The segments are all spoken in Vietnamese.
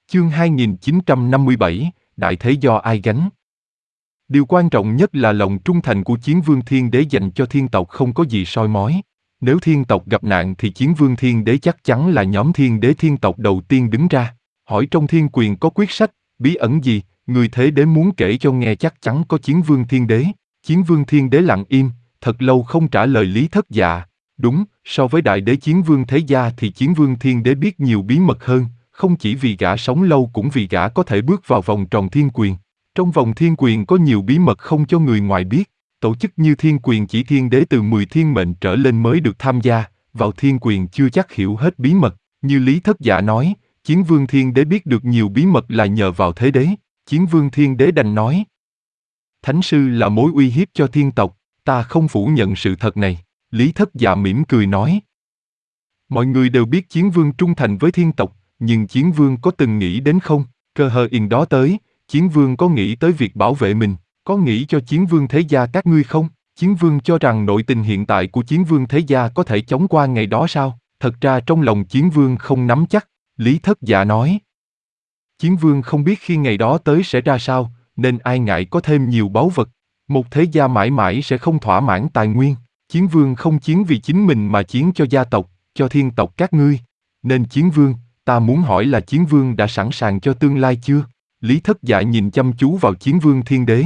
Chương 2957, Đại thế do ai gánh? Điều quan trọng nhất là lòng trung thành của Chiến Vương Thiên Đế dành cho thiên tộc không có gì soi mói. Nếu thiên tộc gặp nạn thì Chiến Vương Thiên Đế chắc chắn là nhóm thiên đế thiên tộc đầu tiên đứng ra. Hỏi trong thiên quyền có quyết sách, bí ẩn gì, người thế đế muốn kể cho nghe chắc chắn có Chiến Vương Thiên Đế. Chiến Vương Thiên Đế lặng im, thật lâu không trả lời Lý Thất Dạ. Đúng, so với đại đế Chiến Vương Thế Gia thì Chiến Vương Thiên Đế biết nhiều bí mật hơn, không chỉ vì gã sống lâu cũng vì gã có thể bước vào vòng tròn thiên quyền. Trong vòng thiên quyền có nhiều bí mật không cho người ngoài biết. Tổ chức như thiên quyền chỉ thiên đế từ 10 thiên mệnh trở lên mới được tham gia, vào thiên quyền chưa chắc hiểu hết bí mật. Như Lý Thất Dạ nói, Chiến Vương Thiên Đế biết được nhiều bí mật là nhờ vào thế đế. Chiến Vương Thiên Đế đành nói: Thánh sư là mối uy hiếp cho thiên tộc, ta không phủ nhận sự thật này. Lý Thất Dạ mỉm cười nói: Mọi người đều biết Chiến Vương trung thành với thiên tộc, nhưng Chiến Vương có từng nghĩ đến không? Cơ hờ yên đó tới, Chiến Vương có nghĩ tới việc bảo vệ mình, có nghĩ cho Chiến Vương Thế Gia các ngươi không? Chiến Vương cho rằng nội tình hiện tại của Chiến Vương Thế Gia có thể chống qua ngày đó sao? Thật ra trong lòng Chiến Vương không nắm chắc. Lý Thất Dạ nói: Chiến Vương không biết khi ngày đó tới sẽ ra sao, nên ai ngại có thêm nhiều báu vật. Một thế gia mãi mãi sẽ không thỏa mãn tài nguyên. Chiến Vương không chiến vì chính mình mà chiến cho gia tộc, cho thiên tộc các ngươi. Nên Chiến Vương, ta muốn hỏi là Chiến Vương đã sẵn sàng cho tương lai chưa? Lý Thất Dạ nhìn chăm chú vào Chiến Vương Thiên Đế.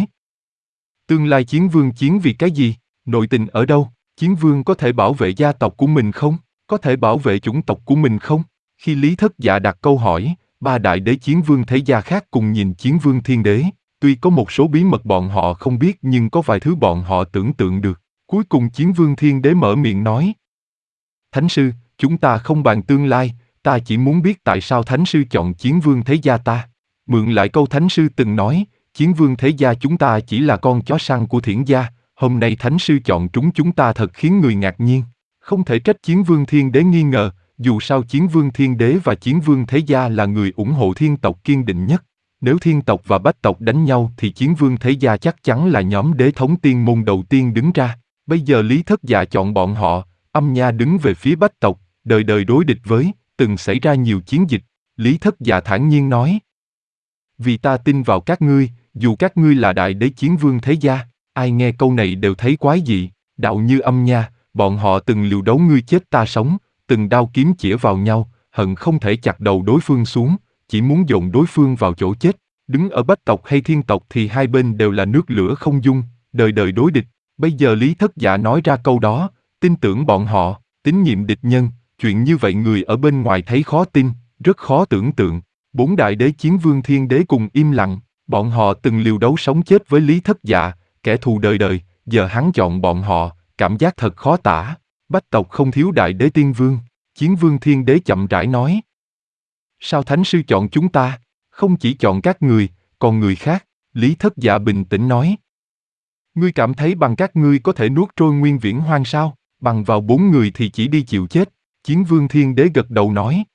Tương lai Chiến Vương chiến vì cái gì? Nội tình ở đâu? Chiến Vương có thể bảo vệ gia tộc của mình không? Có thể bảo vệ chủng tộc của mình không? Khi Lý Thất Dạ đặt câu hỏi, ba đại đế Chiến Vương Thế Gia khác cùng nhìn Chiến Vương Thiên Đế. Tuy có một số bí mật bọn họ không biết nhưng có vài thứ bọn họ tưởng tượng được. Cuối cùng Chiến Vương Thiên Đế mở miệng nói: Thánh sư, chúng ta không bàn tương lai, ta chỉ muốn biết tại sao Thánh sư chọn Chiến Vương Thế Gia ta. Mượn lại câu Thánh sư từng nói, Chiến Vương Thế Gia chúng ta chỉ là con chó săn của Thiển gia, hôm nay Thánh sư chọn chúng ta thật khiến người ngạc nhiên. Không thể trách Chiến Vương Thiên Đế nghi ngờ, dù sao Chiến Vương Thiên Đế và Chiến Vương Thế Gia là người ủng hộ thiên tộc kiên định nhất. Nếu thiên tộc và bách tộc đánh nhau thì Chiến Vương Thế Gia chắc chắn là nhóm đế thống tiên môn đầu tiên đứng ra. Bây giờ Lý Thất Dạ chọn bọn họ, Âm Nha đứng về phía bách tộc, đời đời đối địch với, từng xảy ra nhiều chiến dịch. Lý Thất Dạ thản nhiên nói: Vì ta tin vào các ngươi, dù các ngươi là đại đế Chiến Vương Thế Gia. Ai nghe câu này đều thấy quái dị. Đạo như Âm Nha, bọn họ từng liều đấu ngươi chết ta sống, từng đao kiếm chĩa vào nhau, hận không thể chặt đầu đối phương xuống, chỉ muốn dồn đối phương vào chỗ chết. Đứng ở bách tộc hay thiên tộc thì hai bên đều là nước lửa không dung, đời đời đối địch. Bây giờ Lý Thất Dạ nói ra câu đó, tin tưởng bọn họ, tín nhiệm địch nhân, chuyện như vậy người ở bên ngoài thấy khó tin, rất khó tưởng tượng. Bốn đại đế Chiến Vương Thiên Đế cùng im lặng, bọn họ từng liều đấu sống chết với Lý Thất Dạ, kẻ thù đời đời, giờ hắn chọn bọn họ, cảm giác thật khó tả. Bách tộc không thiếu đại đế tiên vương. Chiến Vương Thiên Đế chậm rãi nói: Sao Thánh sư chọn chúng ta? Không chỉ chọn các người, còn người khác. Lý Thất Dạ bình tĩnh nói: Ngươi cảm thấy bằng các ngươi có thể nuốt trôi Nguyên Viễn Hoang sao? Bằng vào 4 người thì chỉ đi chịu chết. Chiến Vương Thiên Đế gật đầu nói: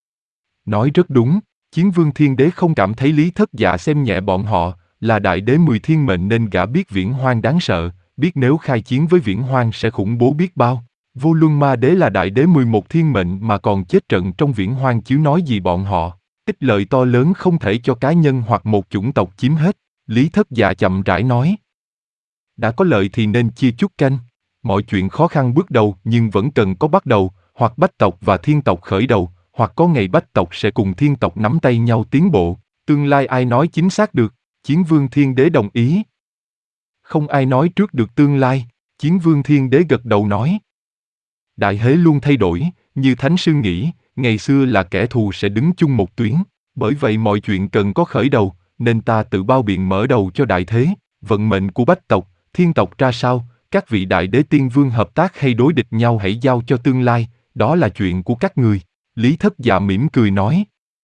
Nói rất đúng. Chiến Vương Thiên Đế không cảm thấy Lý Thất Dạ xem nhẹ bọn họ, là đại đế 10 thiên mệnh nên gã biết Viễn Hoang đáng sợ, biết nếu khai chiến với Viễn Hoang sẽ khủng bố biết bao. Vô Luân Ma Đế là đại đế 11 thiên mệnh mà còn chết trận trong Viễn Hoang chứ nói gì bọn họ. Ích lợi to lớn không thể cho cá nhân hoặc một chủng tộc chiếm hết. Lý Thất Dạ chậm rãi nói: Đã có lợi thì nên chia chút canh. Mọi chuyện khó khăn bước đầu nhưng vẫn cần có bắt đầu, hoặc bách tộc và thiên tộc khởi đầu, hoặc có ngày bách tộc sẽ cùng thiên tộc nắm tay nhau tiến bộ. Tương lai ai nói chính xác được? Chiến Vương Thiên Đế đồng ý. Không ai nói trước được tương lai. Chiến Vương Thiên Đế gật đầu nói: Đại hế luôn thay đổi, như Thánh sư nghĩ, ngày xưa là kẻ thù sẽ đứng chung một tuyến. Bởi vậy mọi chuyện cần có khởi đầu, nên ta tự bao biện mở đầu cho đại thế. Vận mệnh của bách tộc, thiên tộc ra sao, các vị đại đế tiên vương hợp tác hay đối địch nhau hãy giao cho tương lai, đó là chuyện của các người. Lý Thất Dạ mỉm cười nói: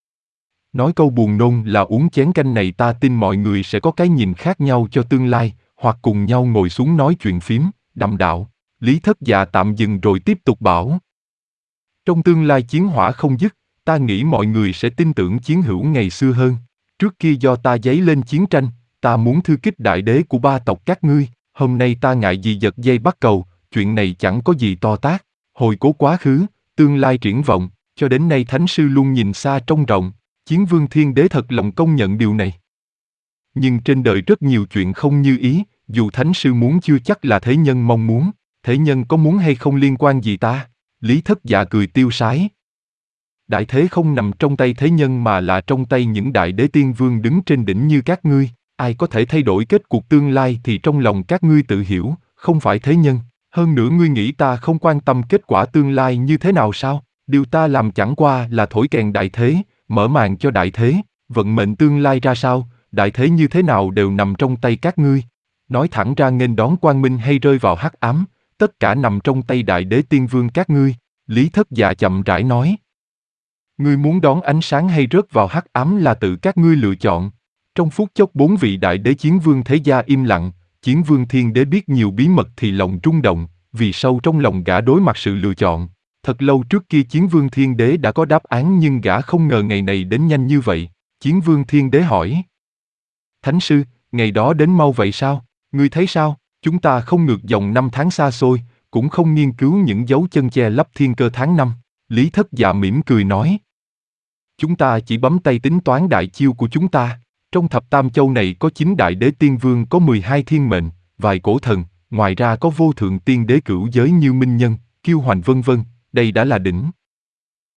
Nói câu buồn nôn là uống chén canh này ta tin mọi người sẽ có cái nhìn khác nhau cho tương lai, hoặc cùng nhau ngồi xuống nói chuyện phím, đàm đạo. Lý Thất Dạ tạm dừng rồi tiếp tục bảo: Trong tương lai chiến hỏa không dứt, ta nghĩ mọi người sẽ tin tưởng chiến hữu ngày xưa hơn. Trước kia do ta dấy lên chiến tranh, ta muốn thư kích đại đế của ba tộc các ngươi, hôm nay ta ngại gì giật dây bắt cầu, chuyện này chẳng có gì to tát. Hồi cố quá khứ, tương lai triển vọng, cho đến nay Thánh sư luôn nhìn xa trông rộng. Chiến vương thiên đế thật lòng công nhận điều này. Nhưng trên đời rất nhiều chuyện không như ý, dù thánh sư muốn chưa chắc là thế nhân mong muốn, thế nhân có muốn hay không liên quan gì ta? Lý Thất Dạ cười tiêu sái. Đại thế không nằm trong tay thế nhân mà là trong tay những đại đế tiên vương đứng trên đỉnh như các ngươi, ai có thể thay đổi kết cuộc tương lai thì trong lòng các ngươi tự hiểu, không phải thế nhân. Hơn nữa ngươi nghĩ ta không quan tâm kết quả tương lai như thế nào sao? Điều ta làm chẳng qua là thổi kèn đại thế, mở màn cho đại thế, vận mệnh tương lai ra sao, đại thế như thế nào đều nằm trong tay các ngươi. Nói thẳng ra nghênh đón quang minh hay rơi vào hắc ám, tất cả nằm trong tay đại đế tiên vương các ngươi. Lý Thất Dạ chậm rãi nói. Ngươi muốn đón ánh sáng hay rớt vào hắc ám là tự các ngươi lựa chọn. Trong phút chốc 4 vị đại đế chiến vương thế gia im lặng, chiến vương thiên đế biết nhiều bí mật thì lòng rung động, vì sâu trong lòng gã đối mặt sự lựa chọn. Thật lâu trước kia chiến vương thiên đế đã có đáp án nhưng gã không ngờ ngày này đến nhanh như vậy. Chiến vương thiên đế hỏi. Thánh sư, ngày đó đến mau vậy sao? Ngươi thấy sao? Chúng ta không ngược dòng năm tháng xa xôi, cũng không nghiên cứu những dấu chân che lấp thiên cơ tháng năm. Lý Thất Dạ mỉm cười nói. Chúng ta chỉ bấm tay tính toán đại chiêu của chúng ta. Trong thập tam châu này có 9 đại đế tiên vương, có 12 thiên mệnh, vài cổ thần, ngoài ra có vô thượng tiên đế cửu giới như Minh Nhân, Kiêu Hoành vân vân, đây đã là đỉnh.